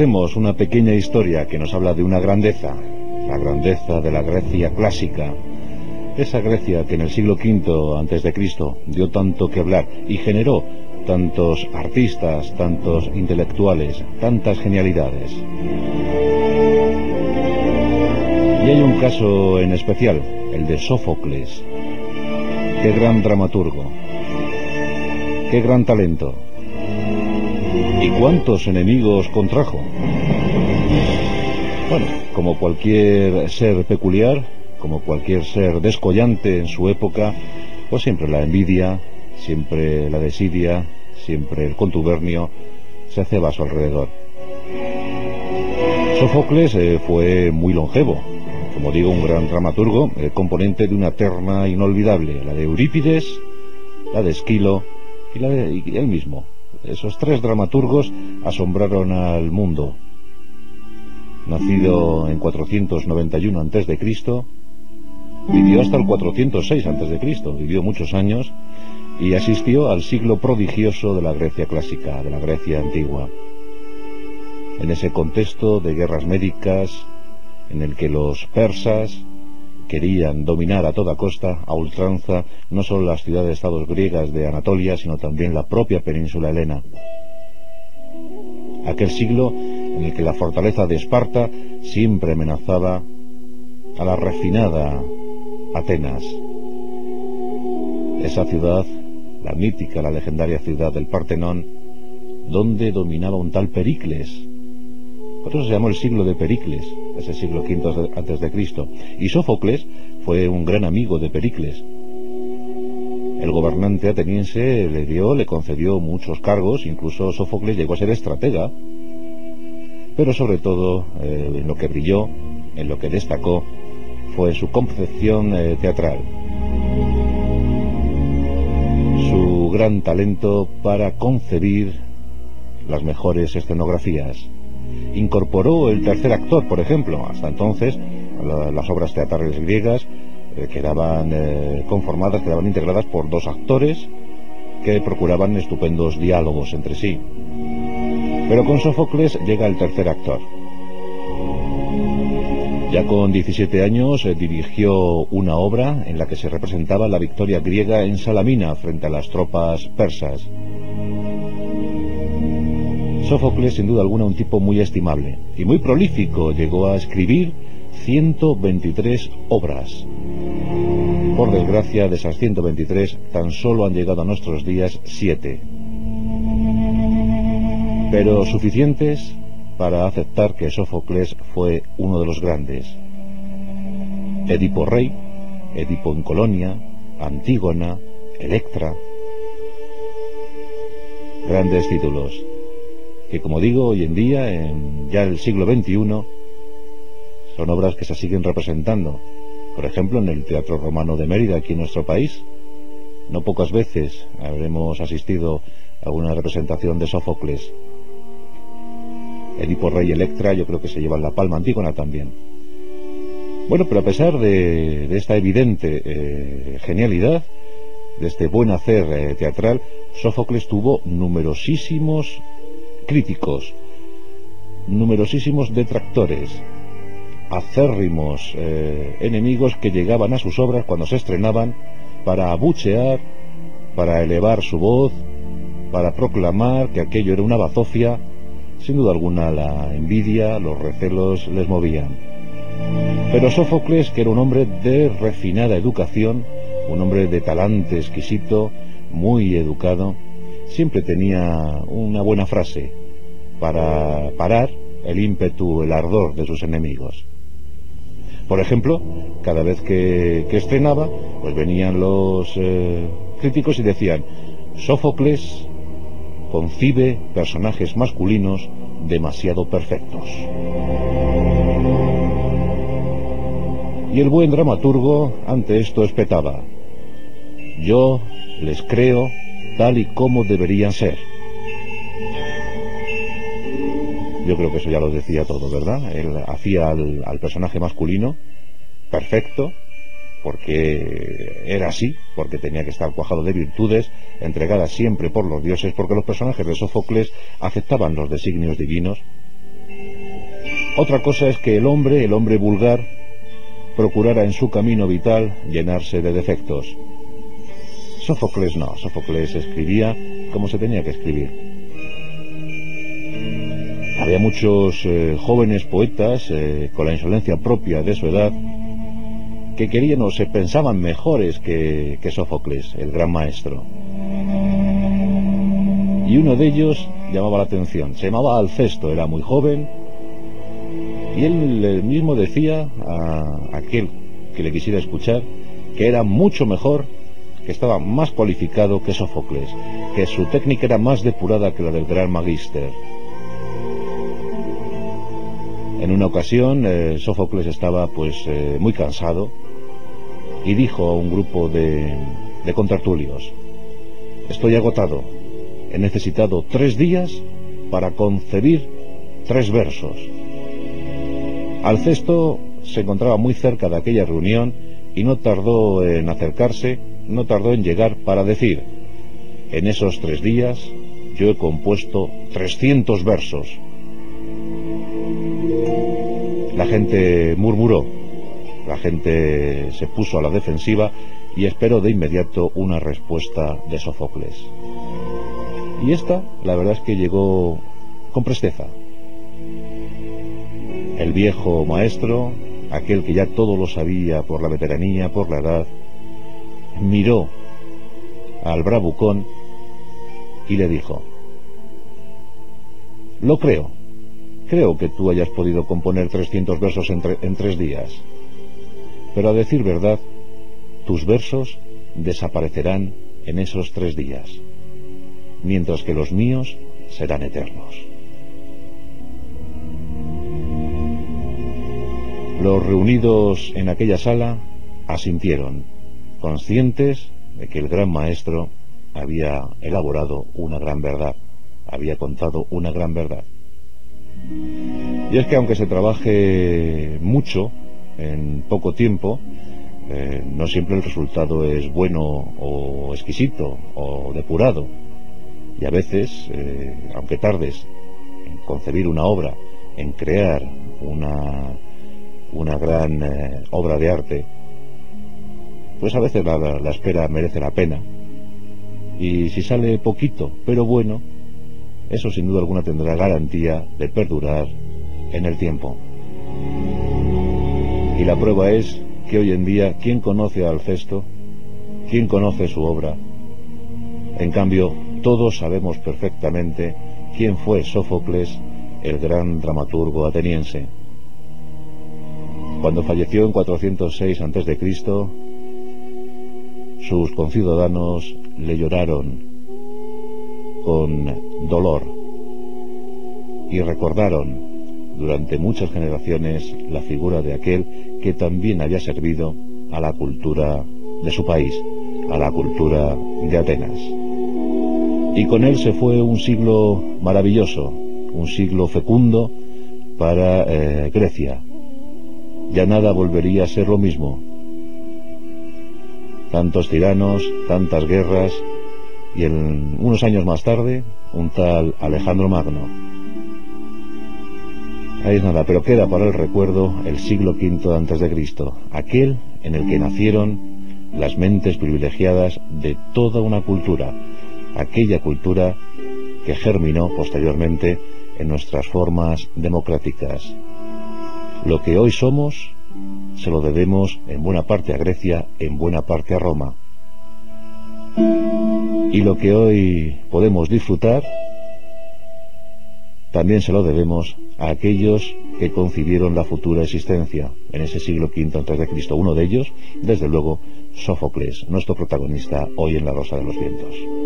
conocemos una pequeña historia que nos habla de una grandeza, la grandeza de la Grecia clásica. Esa Grecia que en el siglo V a.C. dio tanto que hablar y generó tantos artistas, tantos intelectuales, tantas genialidades. Y hay un caso en especial, el de Sófocles. Qué gran dramaturgo, qué gran talento. ¿Y cuántos enemigos contrajo? Bueno, como cualquier ser peculiar, como cualquier ser descollante en su época, pues siempre la envidia, siempre la desidia, siempre el contubernio se ceba a su alrededor. Sófocles fue muy longevo, como digo, un gran dramaturgo, el componente de una terna inolvidable, la de Eurípides, la de Esquilo y él mismo. Esos tres dramaturgos asombraron al mundo. Nacido en 491 a.C., vivió hasta el 406 a.C., vivió muchos años y asistió al siglo prodigioso de la Grecia clásica, de la Grecia antigua. En ese contexto de guerras médicas, en el que los persas querían dominar a toda costa, a ultranza, no solo las ciudades-estados griegas de Anatolia, sino también la propia península helena. Aquel siglo en el que la fortaleza de Esparta siempre amenazaba a la refinada Atenas. Esa ciudad, la mítica, la legendaria ciudad del Partenón, donde dominaba un tal Pericles. Por eso se llamó el siglo de Pericles, ese siglo V a.C. Y Sófocles fue un gran amigo de Pericles. El gobernante ateniense le concedió muchos cargos, incluso Sófocles llegó a ser estratega. Pero sobre todo, en lo que brilló, en lo que destacó, fue su concepción teatral. Su gran talento para concebir las mejores escenografías. Incorporó el tercer actor, por ejemplo. Hasta entonces las obras teatrales griegas quedaban conformadas, quedaban integradas por dos actores que procuraban estupendos diálogos entre sí. Pero con Sófocles llega el tercer actor. Ya con 17 años dirigió una obra en la que se representaba la victoria griega en Salamina frente a las tropas persas. Sófocles, sin duda alguna, un tipo muy estimable y muy prolífico. Llegó a escribir 123 obras. Por desgracia, de esas 123, tan solo han llegado a nuestros días 7. Pero suficientes para aceptar que Sófocles fue uno de los grandes. Edipo Rey, Edipo en Colonia, Antígona, Electra. Grandes títulos que, como digo, hoy en día, en ya el siglo XXI, son obras que se siguen representando. Por ejemplo, en el Teatro Romano de Mérida, aquí en nuestro país, no pocas veces habremos asistido a una representación de Sófocles. Edipo Rey y Electra yo creo que se llevan la palma, Antígona también. Bueno, pero a pesar de esta evidente genialidad, de este buen hacer teatral, Sófocles tuvo numerosísimos críticos, numerosísimos detractores, acérrimos enemigos que llegaban a sus obras cuando se estrenaban para abuchear, para elevar su voz, para proclamar que aquello era una bazofia. Sin duda alguna la envidia, los recelos les movían. Pero Sófocles, que era un hombre de refinada educación, un hombre de talante exquisito, muy educado, siempre tenía una buena frase para parar el ímpetu, el ardor de sus enemigos. Por ejemplo, cada vez que estrenaba, pues venían los críticos y decían: Sófocles concibe personajes masculinos demasiado perfectos. Y el buen dramaturgo ante esto espetaba: yo les creo tal y como deberían ser. Yo creo que eso ya lo decía todo, ¿verdad? Él hacía al personaje masculino perfecto, porque era así, porque tenía que estar cuajado de virtudes, entregadas siempre por los dioses, porque los personajes de Sófocles aceptaban los designios divinos, Otra cosa es que el hombre vulgar, procurara en su camino vital llenarse de defectos. Sófocles no, Sófocles escribía como se tenía que escribir. Había muchos jóvenes poetas con la insolencia propia de su edad que querían o se pensaban mejores que Sófocles, el gran maestro. Y uno de ellos llamaba la atención, se llamaba Alcesto, era muy joven, y él mismo decía a aquel que le quisiera escuchar que era mucho mejor, que estaba más cualificado que Sófocles, que su técnica era más depurada que la del gran magíster. En una ocasión Sófocles estaba muy cansado y dijo a un grupo de contertulios: estoy agotado, he necesitado 3 días para concebir 3 versos. Alcesto se encontraba muy cerca de aquella reunión y no tardó en acercarse, no tardó en llegar para decir: en esos 3 días yo he compuesto 300 versos. La gente murmuró, la gente se puso a la defensiva y esperó de inmediato una respuesta de Sófocles. Y esta, la verdad es que llegó con presteza. El viejo maestro, aquel que ya todo lo sabía por la veteranía, por la edad, miró al bravucón y le dijo: lo creo que tú hayas podido componer 300 versos en 3 días, pero a decir verdad, tus versos desaparecerán en esos 3 días, mientras que los míos serán eternos. Los reunidos en aquella sala asintieron, conscientes de que el gran maestro había elaborado una gran verdad, había contado una gran verdad. Y es que aunque se trabaje mucho en poco tiempo, no siempre el resultado es bueno o exquisito o depurado. Y a veces, aunque tardes en concebir una obra, en crear una gran obra de arte, pues a veces la espera merece la pena. Y si sale poquito, pero bueno, eso sin duda alguna tendrá garantía de perdurar en el tiempo. Y la prueba es que hoy en día, ¿quién conoce a Alcesto? ¿Quién conoce su obra? En cambio, todos sabemos perfectamente quién fue Sófocles, el gran dramaturgo ateniense. Cuando falleció en 406 a.C., sus conciudadanos le lloraron con dolor y recordaron durante muchas generaciones la figura de aquel que también había servido a la cultura de su país, a la cultura de Atenas. Y con él se fue un siglo maravilloso, un siglo fecundo para Grecia. Ya nada volvería a ser lo mismo. Tantos tiranos, tantas guerras, y unos años más tarde, un tal Alejandro Magno. Ahí es nada, pero queda para el recuerdo el siglo V a.C., aquel en el que nacieron las mentes privilegiadas de toda una cultura, aquella cultura que germinó posteriormente en nuestras formas democráticas. Lo que hoy somos se lo debemos en buena parte a Grecia, en buena parte a Roma. Y lo que hoy podemos disfrutar también se lo debemos a aquellos que concibieron la futura existencia en ese siglo V a.C. Uno de ellos, desde luego, Sófocles, nuestro protagonista hoy en La Rosa de los Vientos.